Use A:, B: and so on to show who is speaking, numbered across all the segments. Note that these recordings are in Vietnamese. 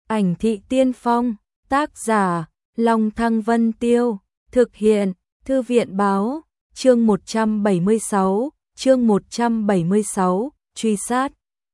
A: Ảnh thị tiên phong, tác giả, Long Thăng Vân Tiêu, thực hiện, Thư viện báo, chương 176, truy sát.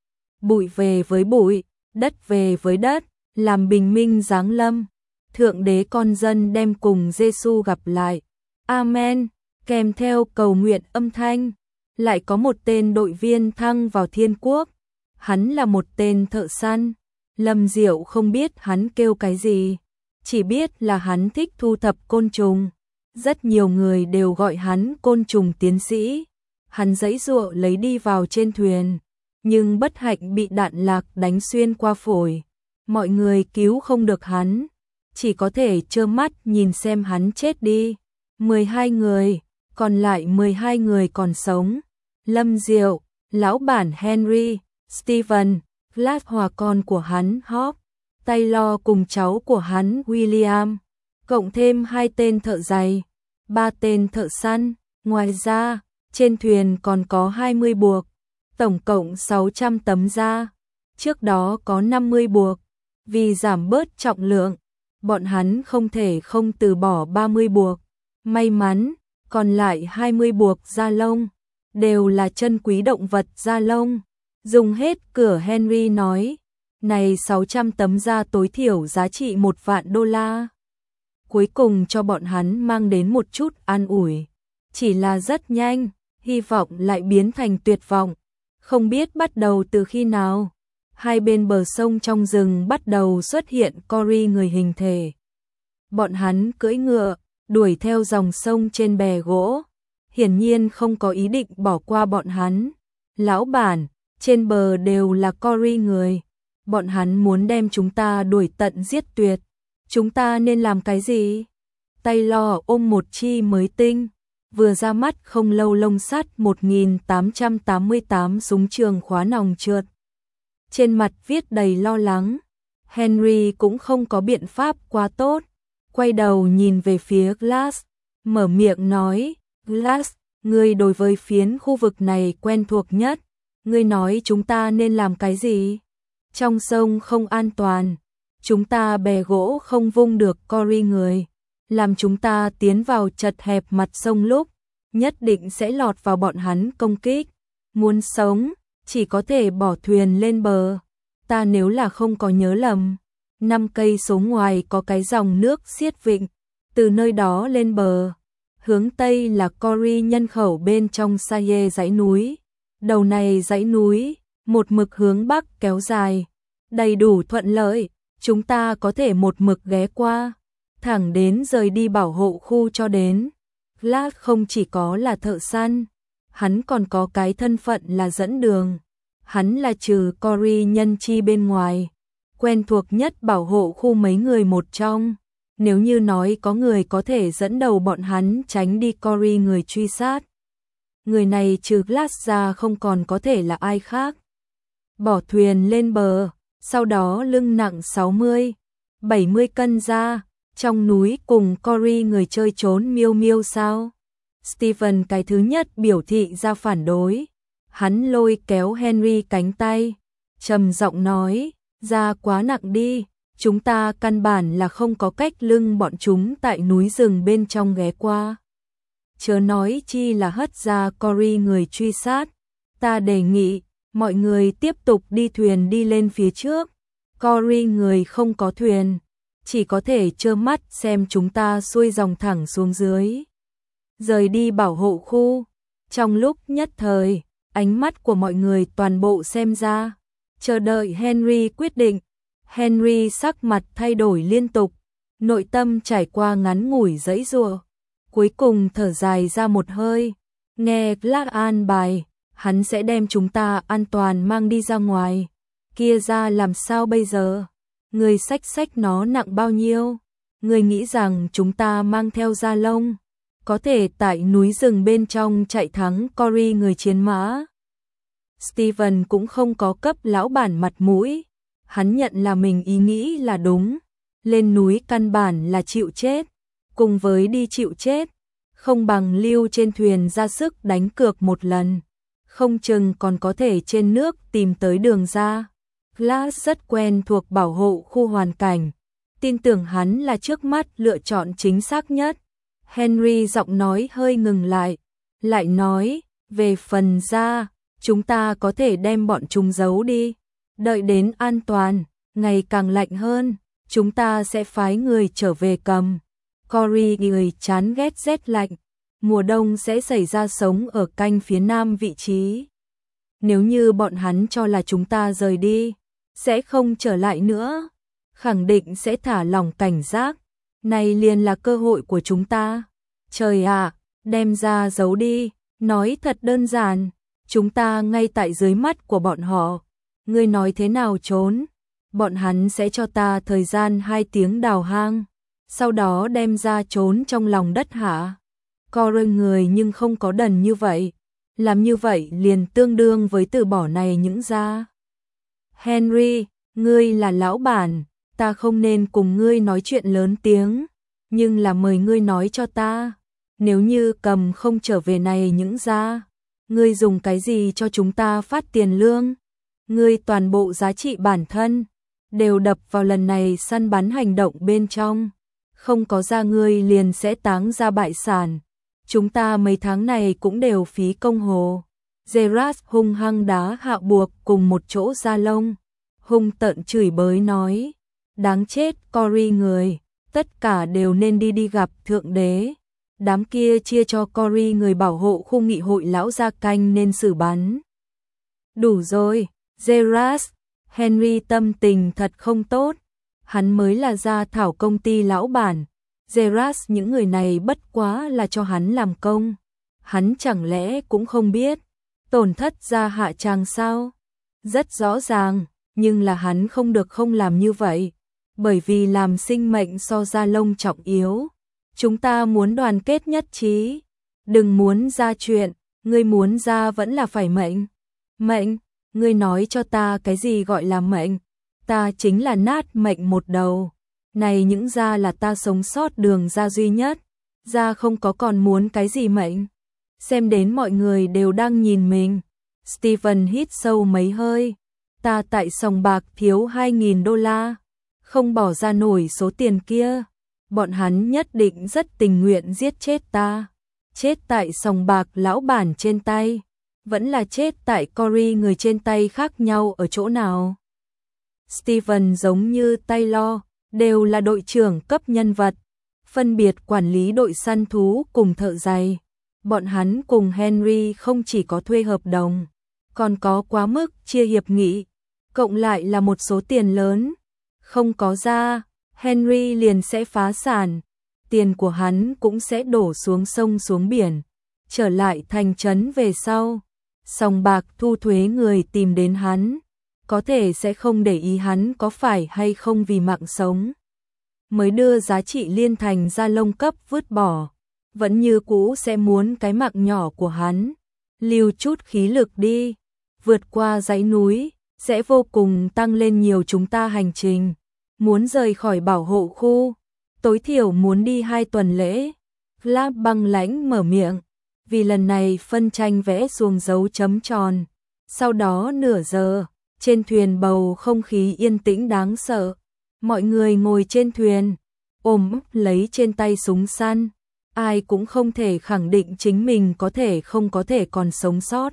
A: Bụi về với bụi, đất về với đất, làm bình minh giáng lâm. Thượng đế con dân đem cùng Giêsu gặp lại. Amen, kèm theo cầu nguyện âm thanh. Lại có một tên đội viên thăng vào thiên quốc. Hắn là một tên thợ săn. Lâm Diệu không biết hắn kêu cái gì, chỉ biết là hắn thích thu thập côn trùng. Rất nhiều người đều gọi hắn côn trùng tiến sĩ. Hắn giãy giụa lấy đi vào trên thuyền, nhưng bất hạnh bị đạn lạc đánh xuyên qua phổi. Mọi người cứu không được hắn, chỉ có thể trơ mắt nhìn xem hắn chết đi. 12 người, còn lại 12 người còn sống. Lâm Diệu, lão bản Henry, Steven, Glass hòa con của hắn Hop, Taylor cùng cháu của hắn William, cộng thêm 2 tên thợ giày, 3 tên thợ săn. Ngoài ra, trên thuyền còn có 20 buộc, tổng cộng 600 tấm da. Trước đó có 50 buộc, vì giảm bớt trọng lượng, bọn hắn không thể không từ bỏ 30 buộc. May mắn, còn lại 20 buộc da lông, đều là chân quý động vật da lông. Dùng hết cửa Henry nói, này 600 tấm da tối thiểu giá trị $1,000,000. Cuối cùng cho bọn hắn mang đến một chút an ủi. Chỉ là rất nhanh, hy vọng lại biến thành tuyệt vọng. Không biết bắt đầu từ khi nào, hai bên bờ sông trong rừng bắt đầu xuất hiện Cory người hình thể. Bọn hắn cưỡi ngựa, đuổi theo dòng sông trên bè gỗ. Hiển nhiên không có ý định bỏ qua bọn hắn. Lão bản, trên bờ đều là Cory người. Bọn hắn muốn đem chúng ta đuổi tận giết tuyệt. Chúng ta nên làm cái gì? Taylor ôm một chi mới tinh, vừa ra mắt không lâu lông sắt 1888 súng trường khóa nòng trượt. Trên mặt viết đầy lo lắng. Henry cũng không có biện pháp quá tốt. Quay đầu nhìn về phía Glass, mở miệng nói, Glass, ngươi đối với phiến khu vực này quen thuộc nhất. Ngươi nói chúng ta nên làm cái gì? Trong sông không an toàn, chúng ta bè gỗ không vung được Cory người, làm chúng ta tiến vào chật hẹp mặt sông lúc, nhất định sẽ lọt vào bọn hắn công kích. Muốn sống, chỉ có thể bỏ thuyền lên bờ. Ta nếu là không có nhớ lầm, 5 cây số ngoài có cái dòng nước xiết vịnh, từ nơi đó lên bờ. Hướng Tây là Cory nhân khẩu bên trong Saye dãy núi. Đầu này dãy núi, một mực hướng Bắc kéo dài, đầy đủ thuận lợi, chúng ta có thể một mực ghé qua, thẳng đến rời đi bảo hộ khu cho đến. Glass không chỉ có là thợ săn, hắn còn có cái thân phận là dẫn đường. Hắn là trừ Cory nhân chi bên ngoài, quen thuộc nhất bảo hộ khu mấy người một trong. Nếu như nói có người có thể dẫn đầu bọn hắn tránh đi Cory người truy sát, người này trừ Glass ra không còn có thể là ai khác. Bỏ thuyền lên bờ, sau đó lưng nặng 60-70 cân ra, trong núi cùng Cory người chơi trốn miêu miêu sao? Steven cái thứ nhất biểu thị ra phản đối. Hắn lôi kéo Henry cánh tay, trầm giọng nói, ra quá nặng đi, chúng ta căn bản là không có cách lưng bọn chúng tại núi rừng bên trong ghé qua. Chớ nói chi là hất ra Cory người truy sát. Ta đề nghị, mọi người tiếp tục đi thuyền đi lên phía trước. Cory người không có thuyền, chỉ có thể trơ mắt xem chúng ta xuôi dòng thẳng xuống dưới, rời đi bảo hộ khu. Trong lúc nhất thời, ánh mắt của mọi người toàn bộ xem ra, chờ đợi Henry quyết định. Henry sắc mặt thay đổi liên tục, nội tâm trải qua ngắn ngủi giãy giụa, cuối cùng thở dài ra một hơi. Nghe Glass an bài, hắn sẽ đem chúng ta an toàn mang đi ra ngoài. Kia ra làm sao bây giờ? Người xách nó nặng bao nhiêu? Người nghĩ rằng chúng ta mang theo da lông, có thể tại núi rừng bên trong chạy thắng Cory người chiến mã? Steven cũng không có cấp lão bản mặt mũi. Hắn nhận là mình ý nghĩ là đúng. Lên núi căn bản là chịu chết. Cùng với đi chịu chết, không bằng lưu trên thuyền ra sức đánh cược một lần. Không chừng còn có thể trên nước tìm tới đường ra. Glass rất quen thuộc bảo hộ khu hoàn cảnh, tin tưởng hắn là trước mắt lựa chọn chính xác nhất. Henry giọng nói hơi ngừng lại nói, về phần ra, chúng ta có thể đem bọn chúng giấu đi, đợi đến an toàn, ngày càng lạnh hơn, chúng ta sẽ phái người trở về cầm. Cory người chán ghét rét lạnh, mùa đông sẽ xảy ra sống ở canh phía nam vị trí. Nếu như bọn hắn cho là chúng ta rời đi, sẽ không trở lại nữa, khẳng định sẽ thả lỏng cảnh giác, này liền là cơ hội của chúng ta. Trời ạ, đem ra giấu đi, nói thật đơn giản, chúng ta ngay tại dưới mắt của bọn họ. Ngươi nói thế nào trốn? Bọn hắn sẽ cho ta thời gian 2 tiếng đào hang, sau đó đem ra trốn trong lòng đất hả? Cory người nhưng không có đần như vậy, làm như vậy liền tương đương với từ bỏ này những ra. Henry, ngươi là lão bản, ta không nên cùng ngươi nói chuyện lớn tiếng, nhưng là mời ngươi nói cho ta, nếu như cầm không trở về này những ra, ngươi dùng cái gì cho chúng ta phát tiền lương? Ngươi toàn bộ giá trị bản thân đều đập vào lần này săn bắn hành động bên trong, không có ra ngươi liền sẽ táng ra bại sản. Chúng ta mấy tháng này cũng đều phí công hồ. Gerard hung hăng đá Hạ Buộc cùng một chỗ da lông, hung tợn chửi bới nói, đáng chết Cory người, tất cả đều nên đi gặp thượng đế. Đám kia chia cho Cory người bảo hộ khu nghị hội lão gia canh nên xử bắn. Đủ rồi, Gerard, Henry tâm tình thật không tốt, hắn mới là gia thảo công ty lão bản. Gerard những người này bất quá là cho hắn làm công, hắn chẳng lẽ cũng không biết tổn thất ra hạ tràng sao? Rất rõ ràng, nhưng là hắn không được không làm như vậy, bởi vì làm sinh mệnh so da lông trọng yếu. Chúng ta muốn đoàn kết nhất trí, đừng muốn ra chuyện, ngươi muốn ra vẫn là phải mệnh. Mệnh, ngươi nói cho ta cái gì gọi là mệnh? Ta chính là nát mệnh một đầu. Này những ra là ta sống sót đường ra duy nhất, ra không có còn muốn cái gì mệnh. Xem đến mọi người đều đang nhìn mình. Steven hít sâu mấy hơi. Ta tại sòng bạc thiếu 2.000 đô la, không bỏ ra nổi số tiền kia. Bọn hắn nhất định rất tình nguyện giết chết ta. Chết tại sòng bạc lão bản trên tay, vẫn là chết tại Cory người trên tay khác nhau ở chỗ nào? Steven giống như Taylor, đều là đội trưởng cấp nhân vật, phân biệt quản lý đội săn thú cùng thợ giày. Bọn hắn cùng Henry không chỉ có thuê hợp đồng, còn có quá mức chia hiệp nghị, cộng lại là một số tiền lớn. Không có ra, Henry liền sẽ phá sản, tiền của hắn cũng sẽ đổ xuống sông xuống biển. Trở lại thành trấn về sau, sòng bạc thu thuế người tìm đến hắn, có thể sẽ không để ý hắn có phải hay không vì mạng sống mới đưa giá trị liên thành ra lông cấp vứt bỏ, vẫn như cũ sẽ muốn cái mạng nhỏ của hắn. Lưu chút khí lực đi, vượt qua dãy núi, sẽ vô cùng tăng lên nhiều chúng ta hành trình. Muốn rời khỏi bảo hộ khu, tối thiểu muốn đi 2 tuần lễ. Glass băng lãnh mở miệng, vì lần này phân tranh vẽ xuồng dấu chấm tròn. Sau đó nửa giờ, trên thuyền bầu không khí yên tĩnh đáng sợ. Mọi người ngồi trên thuyền, ôm lấy trên tay súng săn. Ai cũng không thể khẳng định chính mình có thể không có thể còn sống sót.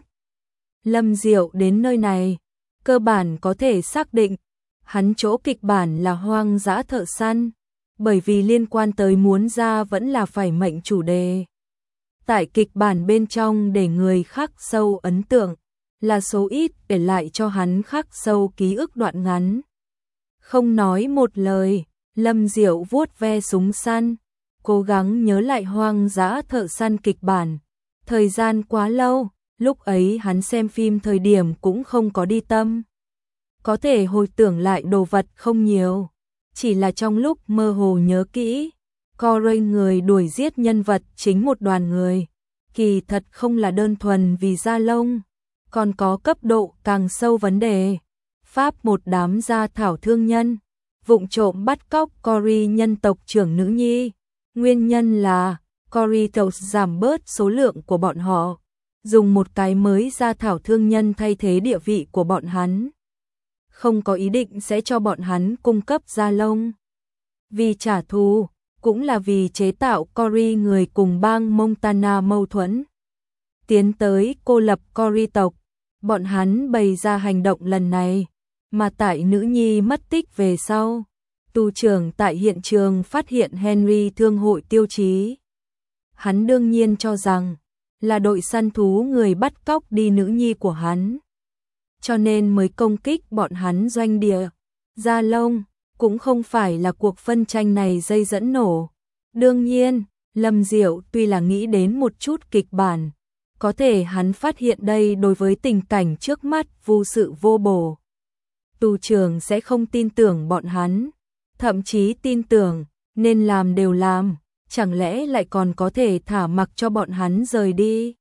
A: Lâm Diệu đến nơi này, cơ bản có thể xác định, hắn chỗ kịch bản là hoang dã thợ săn, bởi vì liên quan tới muốn ra vẫn là phải mệnh chủ đề. Tại kịch bản bên trong để người khắc sâu ấn tượng, là số ít để lại cho hắn khắc sâu ký ức đoạn ngắn. Không nói một lời, Lâm Diệu vuốt ve súng săn, cố gắng nhớ lại hoang dã thợ săn kịch bản. Thời gian quá lâu, lúc ấy hắn xem phim thời điểm cũng không có đi tâm. Có thể hồi tưởng lại đồ vật không nhiều, chỉ là trong lúc mơ hồ nhớ kỹ, Cory người đuổi giết nhân vật chính một đoàn người, kỳ thật không là đơn thuần vì da lông, còn có cấp độ càng sâu vấn đề. Pháp một đám gia thảo thương nhân, vụng trộm bắt cóc Cory nhân tộc trưởng nữ nhi. Nguyên nhân là Cory giảm bớt số lượng của bọn họ, dùng một cái mới gia thảo thương nhân thay thế địa vị của bọn hắn. không có ý định sẽ cho bọn hắn cung cấp da lông. Vì trả thù, cũng là vì chế tạo Cory người cùng bang Montana mâu thuẫn. Tiến tới cô lập Cory tộc, bọn hắn bày ra hành động lần này, mà tại nữ nhi mất tích về sau, tù trưởng tại hiện trường phát hiện Henry thương hội tiêu chí. Hắn đương nhiên cho rằng là đội săn thú người bắt cóc đi nữ nhi của hắn, cho nên mới công kích bọn hắn doanh địa. Da lông cũng không phải là cuộc phân tranh này dây dẫn nổ. Đương nhiên, Lâm Diệu tuy là nghĩ đến một chút kịch bản, có thể hắn phát hiện đây đối với tình cảnh trước mắt vô sự vô bổ. Tù trưởng sẽ không tin tưởng bọn hắn, thậm chí tin tưởng, nên làm đều làm, chẳng lẽ lại còn có thể thả mặc cho bọn hắn rời đi?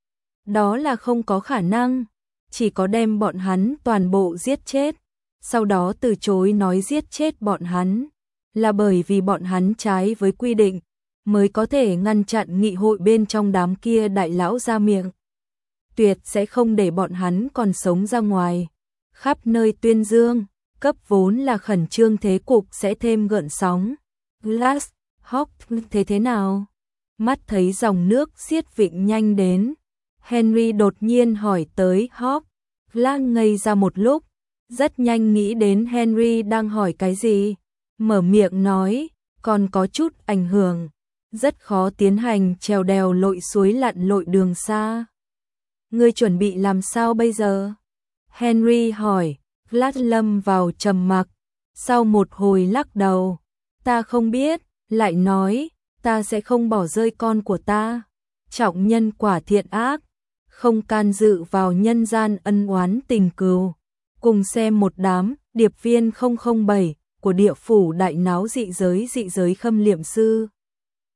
A: Đó là không có khả năng, chỉ có đem bọn hắn toàn bộ giết chết, sau đó từ chối nói giết chết bọn hắn, là bởi vì bọn hắn trái với quy định, mới có thể ngăn chặn nghị hội bên trong đám kia đại lão ra miệng. Tuyệt sẽ không để bọn hắn còn sống ra ngoài. Khắp nơi tuyên dương, cấp vốn là khẩn trương thế cục sẽ thêm gợn sóng. Glass, Hawk thế nào? Mắt thấy dòng nước xiết vịnh nhanh đến, Henry đột nhiên hỏi tới Hawk. Glass ngây ra một lúc, rất nhanh nghĩ đến Henry đang hỏi cái gì, mở miệng nói, còn có chút ảnh hưởng, rất khó tiến hành trèo đèo lội suối lặn lội đường xa. Ngươi chuẩn bị làm sao bây giờ? Henry hỏi. Glass lâm vào trầm mặc, sau một hồi lắc đầu, ta không biết, lại nói, ta sẽ không bỏ rơi con của ta, trọng nhân quả thiện ác, không can dự vào nhân gian ân oán tình cừu, cùng xem một đám điệp viên 007 của địa phủ đại náo dị giới khâm liệm sư.